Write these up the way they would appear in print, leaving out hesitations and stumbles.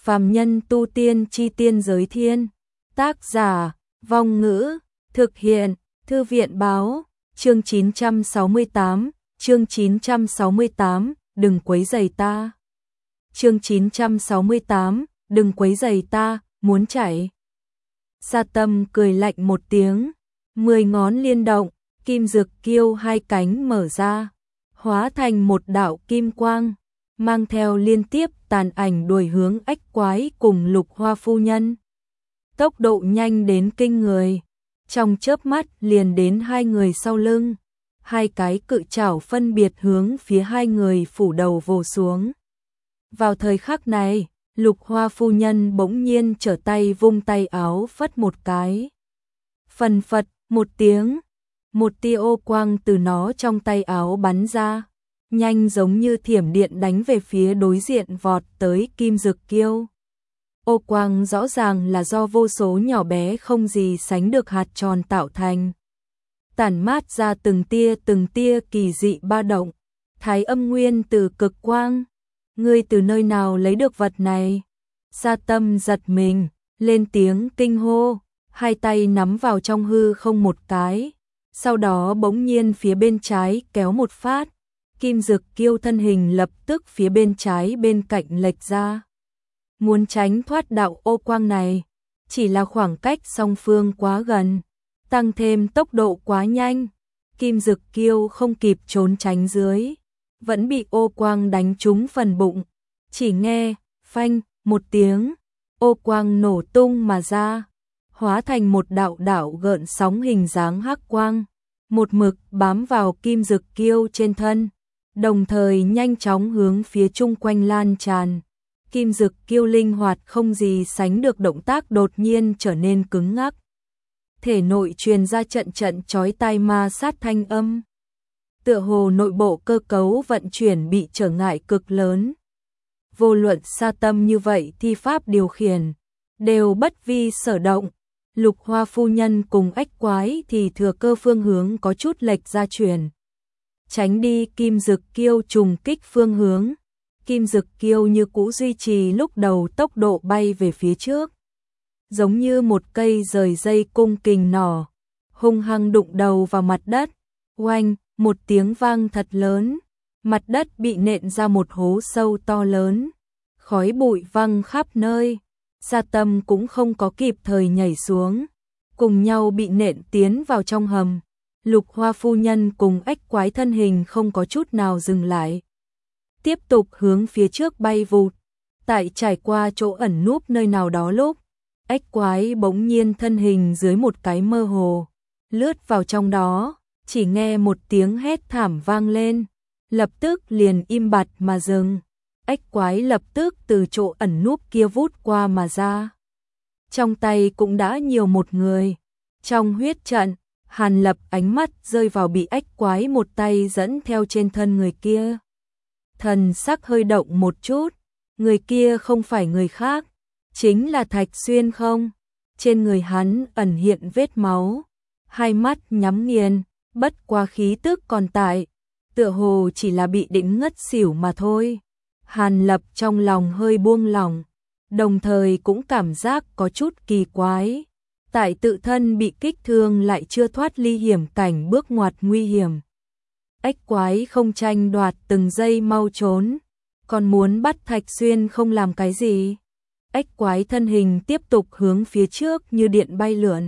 Phàm nhân tu tiên chi tiên giới thiên. Tác giả, Vong Ngữ, thực hiện, Thư viện Báo, chương 968, đừng quấy rầy ta. Chương 968, đừng quấy rầy ta, muốn chạy. Sa Tâm cười lạnh một tiếng, 10 ngón liên động, kim dực kiêu hai cánh mở ra, hóa thành một đạo kim quang, mang theo liên tiếp tàn ảnh đuổi hướng Ách Quái cùng Lục Hoa phu nhân. Tốc độ nhanh đến kinh người, trong chớp mắt liền đến hai người sau lưng, hai cái cự chảo phân biệt hướng phía hai người phủ đầu vồ xuống. Vào thời khắc này, Lục Hoa phu nhân bỗng nhiên trở tay vung tay áo phất một cái. Phần phật một tiếng, một tia ô quang từ nó trong tay áo bắn ra, nhanh giống như thiểm điện đánh về phía đối diện vọt tới kim dực kiêu. Ô quang rõ ràng là do vô số nhỏ bé không gì sánh được hạt tròn tạo thành, tản mát ra từng tia kỳ dị ba động. Thái Âm Nguyên từ cực quang, ngươi từ nơi nào lấy được vật này? Sa Tâm giật mình, lên tiếng kinh hô, hai tay nắm vào trong hư không một cái, sau đó bỗng nhiên phía bên trái kéo một phát, kim dực kiêu thân hình lập tức phía bên trái bên cạnh lệch ra. Muốn tránh thoát đạo ô quang này, chỉ là khoảng cách song phương quá gần, tăng thêm tốc độ quá nhanh, kim dực kiêu không kịp trốn tránh dưới, vẫn bị ô quang đánh trúng phần bụng. Chỉ nghe phanh một tiếng, ô quang nổ tung mà ra, hóa thành một đạo gợn sóng hình dáng hắc quang, một mực bám vào kim dực kiêu trên thân, đồng thời nhanh chóng hướng phía chung quanh lan tràn. Kim dực kiêu linh hoạt không gì sánh được động tác đột nhiên trở nên cứng ngắc. Thể nội truyền ra trận chói tai ma sát thanh âm. Tựa hồ nội bộ cơ cấu vận chuyển bị trở ngại cực lớn. Vô luận Sa Tâm như vậy thi pháp điều khiển, đều bất vi sở động. Lục Hoa phu nhân cùng Ách Quái thì thừa cơ phương hướng có chút lệch ra chuyển, tránh đi kim dực kiêu trùng kích phương hướng. Kim dực kiêu như cũ duy trì lúc đầu tốc độ bay về phía trước, giống như một cây rời dây cung kình nỏ, hung hăng đụng đầu vào mặt đất. Oanh, một tiếng vang thật lớn, mặt đất bị nện ra một hố sâu to lớn, khói bụi văng khắp nơi. Sa Tâm cũng không có kịp thời nhảy xuống, cùng nhau bị nện tiến vào trong hầm. Lục Hoa phu nhân cùng Ách Quái thân hình không có chút nào dừng lại, tiếp tục hướng phía trước bay vụt. Tại trải qua chỗ ẩn núp nơi nào đó lúc, Ách Quái bỗng nhiên thân hình dưới một cái mơ hồ, lướt vào trong đó, chỉ nghe một tiếng hét thảm vang lên, lập tức liền im bặt mà dừng. Ách Quái lập tức từ chỗ ẩn núp kia vút qua mà ra. Trong tay cũng đã nhiều một người. Trong huyết trận, Hàn Lập ánh mắt rơi vào bị Ách Quái một tay dẫn theo trên thân người kia. Thần sắc hơi động một chút, người kia không phải người khác, chính là Thạch Xuyên không? Trên người hắn ẩn hiện vết máu, hai mắt nhắm nghiền, bất qua khí tức còn tại, tựa hồ chỉ là bị định ngất xỉu mà thôi. Hàn Lập trong lòng hơi buông lỏng, đồng thời cũng cảm giác có chút kỳ quái. Tại tự thân bị kích thương lại chưa thoát ly hiểm cảnh bước ngoặt nguy hiểm. Ách Quái không tranh đoạt từng giây mau trốn, còn muốn bắt Thạch Xuyên không làm cái gì. Ách Quái thân hình tiếp tục hướng phía trước như điện bay lượn,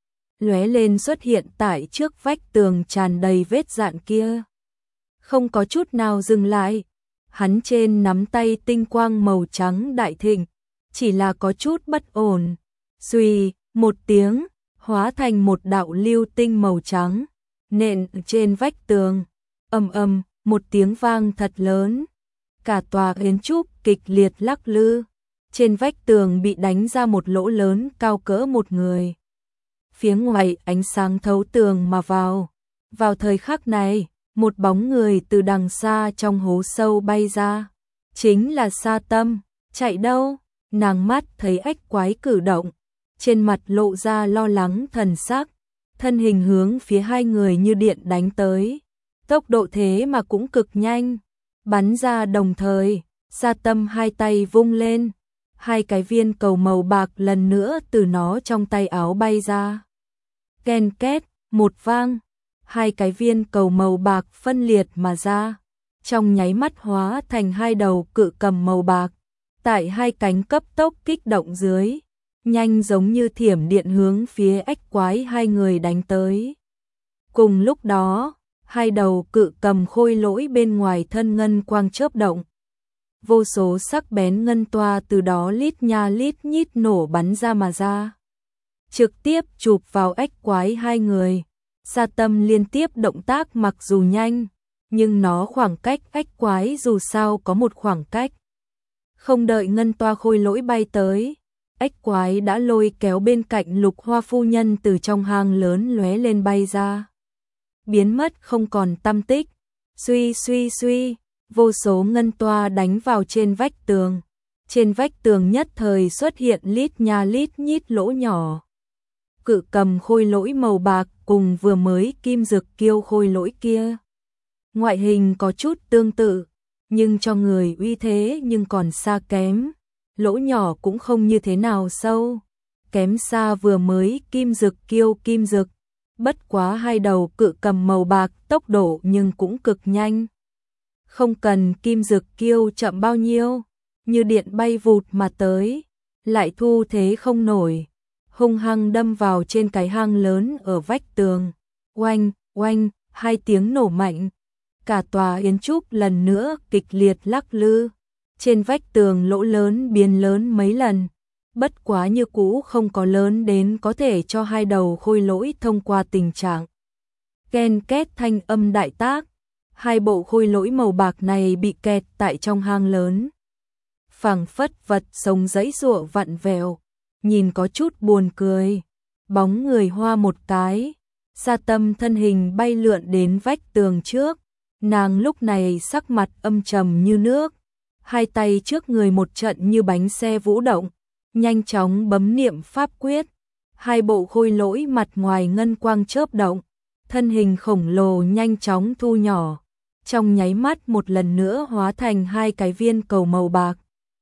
lóe lên xuất hiện tại trước vách tường tràn đầy vết dạn kia. Không có chút nào dừng lại, hắn trên nắm tay tinh quang màu trắng đại thịnh, chỉ là có chút bất ổn. Xuy, một tiếng, hóa thành một đạo lưu tinh màu trắng, nện trên vách tường. Ầm, một tiếng vang thật lớn, cả tòa kiến trúc kịch liệt lắc lư, trên vách tường bị đánh ra một lỗ lớn cao cỡ một người. Phía ngoài ánh sáng thấu tường mà vào. Vào thời khắc này, một bóng người từ đằng xa trong hố sâu bay ra, chính là Sa Tâm. Chạy đâu? Nàng mắt thấy Ách Quái cử động, trên mặt lộ ra lo lắng thần sắc, thân hình hướng phía hai người như điện đánh tới. Tốc độ thế mà cũng cực nhanh, bắn ra đồng thời. Sa Tâm hai tay vung lên, hai cái viên cầu màu bạc lần nữa từ nó trong tay áo bay ra. Ken két, một vang, hai cái viên cầu màu bạc phân liệt mà ra, trong nháy mắt hóa thành hai đầu cự cầm màu bạc, tại hai cánh cấp tốc kích động dưới, nhanh giống như thiểm điện hướng phía ách quái hai người đánh tới. Cùng lúc đó, hai đầu cự cầm khôi lỗi bên ngoài thân ngân quang chớp động. Vô số sắc bén ngân toa từ đó lít nha lít nhít nổ bắn ra mà ra. Trực tiếp chụp vào ách quái hai người. Sa Tâm liên tiếp động tác mặc dù nhanh, nhưng nó khoảng cách ách quái dù sao có một khoảng cách. Không đợi ngân toa khôi lỗi bay tới, ách quái đã lôi kéo bên cạnh Lục Hoa phu nhân từ trong hang lớn lóe lên bay ra. Biến mất không còn tăm tích. Suy suy suy, vô số ngân toa đánh vào trên vách tường. Trên vách tường nhất thời xuất hiện lít nha lít nhít lỗ nhỏ. Cự cầm khôi lỗi màu bạc cùng vừa mới kim dực kiêu khôi lỗi kia. Ngoại hình có chút tương tự, nhưng cho người uy thế nhưng còn xa kém. Lỗ nhỏ cũng không như thế nào sâu, kém xa vừa mới kim dực kiêu kim dực. Bất quá hai đầu cự cầm màu bạc tốc độ nhưng cũng cực nhanh. Không cần kim dực kiêu chậm bao nhiêu, như điện bay vụt mà tới, lại thu thế không nổi, hung hăng đâm vào trên cái hang lớn ở vách tường. Oanh, oanh, hai tiếng nổ mạnh, cả tòa yến trúc lần nữa kịch liệt lắc lư. Trên vách tường lỗ lớn biến lớn mấy lần, bất quá như cũ không có lớn đến có thể cho hai đầu khôi lỗi thông qua tình trạng. Ken két thanh âm đại tác, hai bộ khôi lỗi màu bạc này bị kẹt tại trong hang lớn. Phảng phất vật sống giãy giụa vặn vẹo, nhìn có chút buồn cười. Bóng người hoa một cái, Sa Tâm thân hình bay lượn đến vách tường trước, nàng lúc này sắc mặt âm trầm như nước, hai tay trước người một trận như bánh xe vũ động, nhanh chóng bấm niệm pháp quyết, hai bộ khôi lỗi mặt ngoài ngân quang chớp động, thân hình khổng lồ nhanh chóng thu nhỏ, trong nháy mắt một lần nữa hóa thành hai cái viên cầu màu bạc,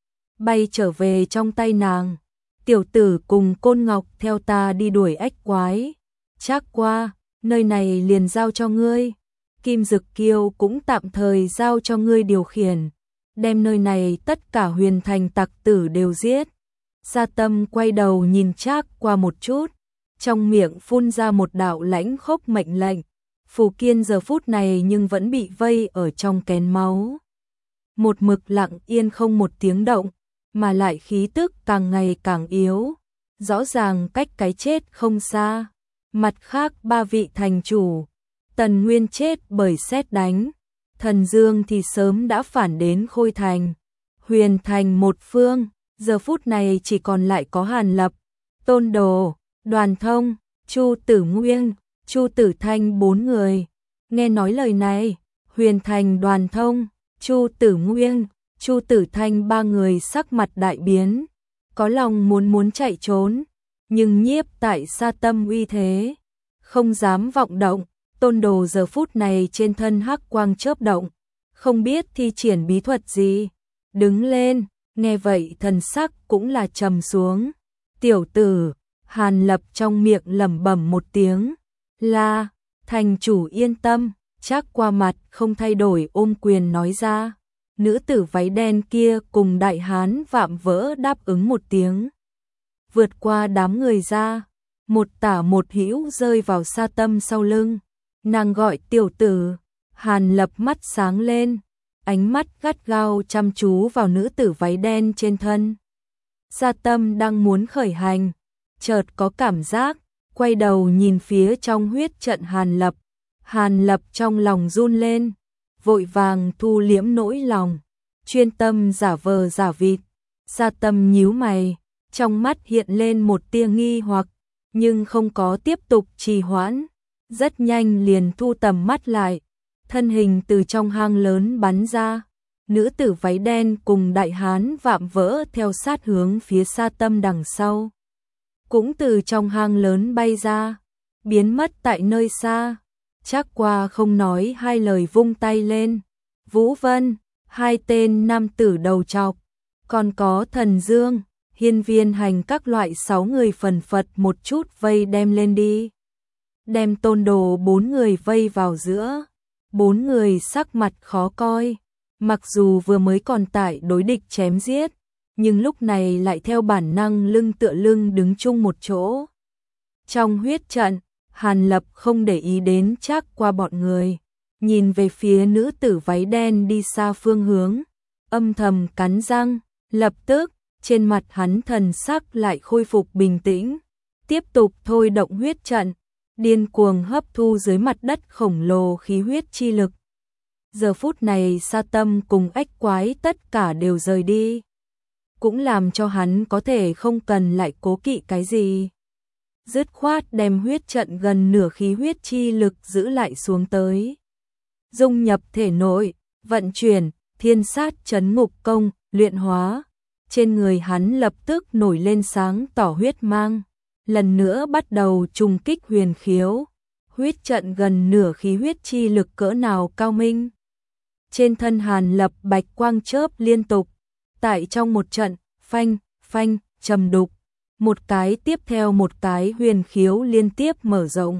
bay trở về trong tay nàng. Tiểu tử cùng Côn Ngọc theo ta đi đuổi ách quái, chắc qua, nơi này liền giao cho ngươi, Kim Dực Kiêu cũng tạm thời giao cho ngươi điều khiển, đem nơi này tất cả huyền thành tặc tử đều giết. Sa Tâm quay đầu nhìn Trác qua một chút, trong miệng phun ra một đạo lãnh khốc mệnh lệnh. Phù Kiên giờ phút này nhưng vẫn bị vây ở trong kén máu, một mực lặng yên không một tiếng động, mà lại khí tức càng ngày càng yếu, rõ ràng cách cái chết không xa. Mặt khác ba vị thành chủ, Tần Nguyên chết bởi sét đánh, Thần Dương thì sớm đã phản đến Khôi Thành, Huyền Thành một phương, giờ phút này chỉ còn lại có Hàn Lập, Tôn Đồ, Đoàn Thông, Chu Tử Nguyên, Chu Tử Thanh bốn người. Nghe nói lời này, Huyền Thành, Đoàn Thông, Chu Tử Nguyên, Chu Tử Thanh ba người sắc mặt đại biến, có lòng muốn chạy trốn, nhưng nhiếp tại Sa Tâm uy thế, không dám vọng động. Tôn Đồ giờ phút này trên thân hắc quang chớp động, không biết thi triển bí thuật gì, đứng lên, nghe vậy thần sắc cũng là trầm xuống. Tiểu tử, Hàn Lập trong miệng lẩm bẩm một tiếng, là, thành chủ yên tâm, Trác qua mặt không thay đổi ôm quyền nói ra. Nữ tử váy đen kia cùng đại hán vạm vỡ đáp ứng một tiếng. Vượt qua đám người ra, một tả một hữu rơi vào Sa Tâm sau lưng. Nàng gọi tiểu tử, Hàn Lập mắt sáng lên, ánh mắt gắt gao chăm chú vào nữ tử váy đen trên thân. Sa Tâm đang muốn khởi hành, chợt có cảm giác, quay đầu nhìn phía trong huyết trận Hàn Lập. Hàn Lập trong lòng run lên, vội vàng thu liễm nỗi lòng, chuyên tâm giả vờ giả vịt. Sa Tâm nhíu mày, trong mắt hiện lên một tia nghi hoặc, nhưng không có tiếp tục trì hoãn, rất nhanh liền thu tầm mắt lại, thân hình từ trong hang lớn bắn ra, nữ tử váy đen cùng đại hán vạm vỡ theo sát hướng phía Sa Tâm đằng sau, cũng từ trong hang lớn bay ra, biến mất tại nơi xa. Trác qua không nói hai lời vung tay lên, Vũ Vân, hai tên nam tử đầu trọc, còn có Thần Dương, Hiên Viên Hành các loại 6 người phần phật một chút vây đem lên đi. Đem Tôn Đồ 4 người vây vào giữa. 4 người sắc mặt khó coi, mặc dù vừa mới còn tại đối địch chém giết, nhưng lúc này lại theo bản năng lưng tựa lưng đứng chung một chỗ. Trong huyết trận, Hàn Lập không để ý đến Trác Qua bọn người, nhìn về phía nữ tử váy đen đi xa phương hướng, âm thầm cắn răng, lập tức, trên mặt hắn thần sắc lại khôi phục bình tĩnh, tiếp tục thôi động huyết trận, điên cuồng hấp thu dưới mặt đất khổng lồ khí huyết chi lực. Giờ phút này Sa Tâm cùng Ách Quái tất cả đều rời đi, cũng làm cho hắn có thể không cần lại cố kỵ cái gì. Dứt khoát đem huyết trận gần nửa khí huyết chi lực giữ lại xuống tới. Dung nhập thể nội, vận chuyển, thiên sát chấn ngục công, luyện hóa. Trên người hắn lập tức nổi lên sáng tỏ huyết mang. Lần nữa bắt đầu trùng kích huyền khiếu. Huyết trận gần nửa khí huyết chi lực cỡ nào cao minh. Trên thân Hàn Lập bạch quang chớp liên tục. Tại trong một trận, phanh, phanh, trầm đục. Một cái tiếp theo một cái huyền khiếu liên tiếp mở rộng.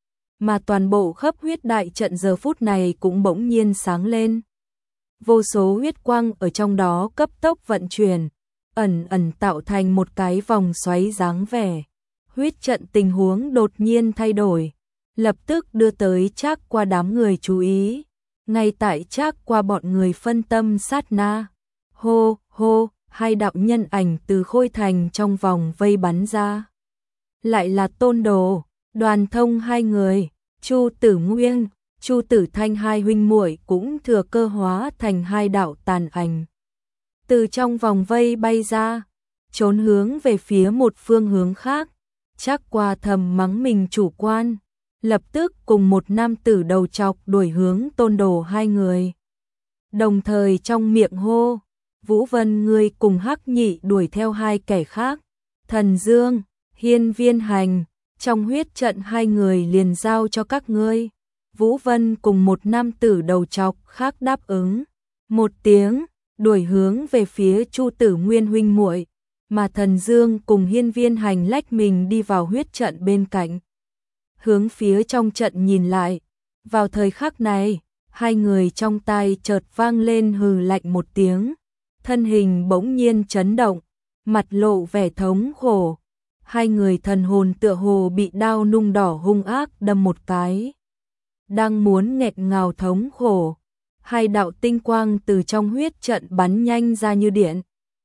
Mà toàn bộ khắp huyết đại trận giờ phút này cũng bỗng nhiên sáng lên. Vô số huyết quang ở trong đó cấp tốc vận chuyển, ẩn ẩn tạo thành một cái vòng xoáy dáng vẻ. Huyết trận tình huống đột nhiên thay đổi, lập tức đưa tới Trác Qua đám người chú ý. Ngay tại Trác Qua bọn người phân tâm sát na, hô hô, hai đạo nhân ảnh từ khôi thành trong vòng vây bắn ra. Lại là Tôn Đồ, Đoàn Thông hai người, Chu Tử Nguyên, Chu Tử Thanh hai huynh muội cũng thừa cơ hóa thành hai đạo tàn ảnh. Từ trong vòng vây bay ra, trốn hướng về phía một phương hướng khác. Trác Qua thầm mắng mình chủ quan, lập tức cùng một nam tử đầu trọc đuổi hướng Tôn Đồ hai người. Đồng thời trong miệng hô, Vũ Vân ngươi cùng Hắc Nhị đuổi theo hai kẻ khác. Thần Dương, Hiên Viên Hành, trong huyết trận hai người liền giao cho các ngươi. Vũ Vân cùng một nam tử đầu trọc khác đáp ứng. Một tiếng, đuổi hướng về phía Chu Tử Nguyên huynh muội, mà Thần Dương cùng Hiên Viên Hành lách mình đi vào huyết trận bên cạnh. Hướng phía trong trận nhìn lại, vào thời khắc này, hai người trong tai chợt vang lên hừ lạnh một tiếng, thân hình bỗng nhiên chấn động, mặt lộ vẻ thống khổ. Hai người thần hồn tựa hồ bị đao nung đỏ hung ác đâm một cái. Đang muốn nghẹt ngào thống khổ, hai đạo tinh quang từ trong huyết trận bắn nhanh ra như điện.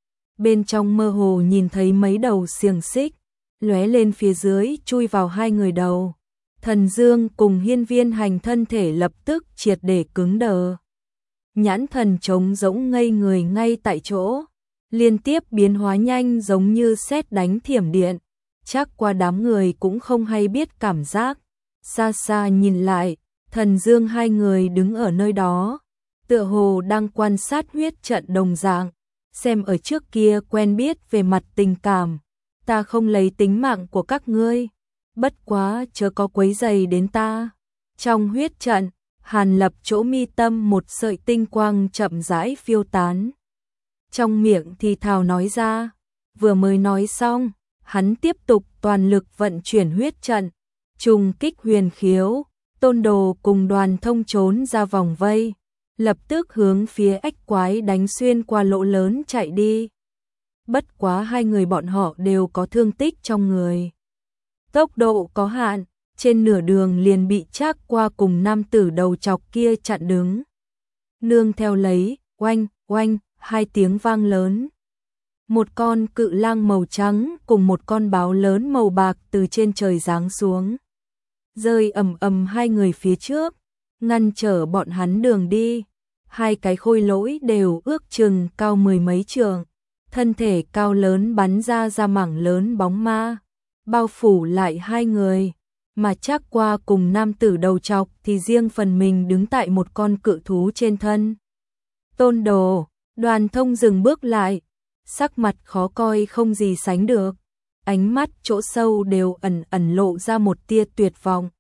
Bên trong mơ hồ nhìn thấy mấy đầu xiềng xích, lóe lên phía dưới chui vào hai người đầu. Thần Dương cùng Hiên Viên Hành thân thể lập tức triệt để cứng đờ. Nhãn thần trống rỗng ngây người ngay tại chỗ, liên tiếp biến hóa nhanh giống như sét đánh thiểm điện. Trác Qua đám người cũng không hay biết cảm giác. Xa xa nhìn lại, Thần Dương hai người đứng ở nơi đó, tựa hồ đang quan sát huyết trận đồng dạng, xem ở trước kia quen biết về mặt tình cảm. Ta không lấy tính mạng của các ngươi, bất quá chớ có quấy rầy đến ta. Trong huyết trận, Hàn Lập chỗ mi tâm một sợi tinh quang chậm rãi phiêu tán. Trong miệng thì thào nói ra, vừa mới nói xong, hắn tiếp tục toàn lực vận chuyển huyết trận, trùng kích huyền khiếu. Tôn Đồ cùng Đoàn Thông trốn ra vòng vây, lập tức hướng phía Ách Quái đánh xuyên qua lỗ lớn chạy đi. Bất quá hai người bọn họ đều có thương tích trong người. Tốc độ có hạn, trên nửa đường liền bị Trác Qua cùng nam tử đầu chọc kia chặn đứng. Nương theo lấy, oanh, oanh, hai tiếng vang lớn. Một con cự lang màu trắng cùng một con báo lớn màu bạc từ trên trời giáng xuống, rơi ầm ầm hai người phía trước, ngăn trở bọn hắn đường đi. Hai cái khôi lỗi đều ước chừng cao mười mấy trượng, thân thể cao lớn bắn ra mảng lớn bóng ma, bao phủ lại hai người, mà Trác Qua cùng nam tử đầu trọc thì riêng phần mình đứng tại một con cự thú trên thân. Tôn Đồ, Đoàn Thông dừng bước lại, sắc mặt khó coi không gì sánh được, ánh mắt chỗ sâu đều ẩn ẩn lộ ra một tia tuyệt vọng.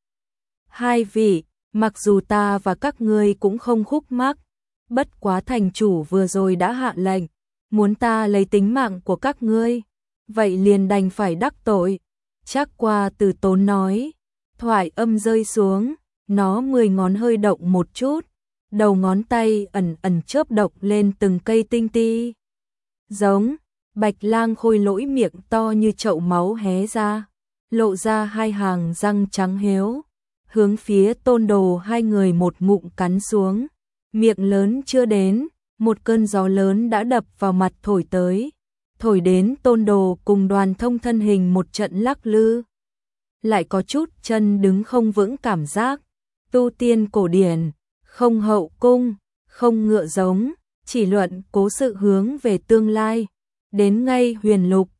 Hai vị, mặc dù ta và các ngươi cũng không khúc mắc, bất quá thành chủ vừa rồi đã hạ lệnh, muốn ta lấy tính mạng của các ngươi, vậy liền đành phải đắc tội. Trác Qua từ tốn nói, thoại âm rơi xuống, nó 10 ngón hơi động một chút, đầu ngón tay ẩn ẩn chớp động lên từng cây tinh ti. Giống, Bạch Lang Khôi lỗi miệng to như chậu máu hé ra, lộ ra hai hàng răng trắng héo, hướng phía Tôn Đồ hai người một ngụm cắn xuống. Miệng lớn chưa đến, một cơn gió lớn đã đập vào mặt thổi tới, thổi đến Tôn Đồ cùng Đoàn Thông thân hình một trận lắc lư, lại có chút chân đứng không vững cảm giác. Tu tiên cổ điển, không hậu cung, không ngựa giống, chỉ luận cố sự hướng về tương lai. Đến ngay huyền lục,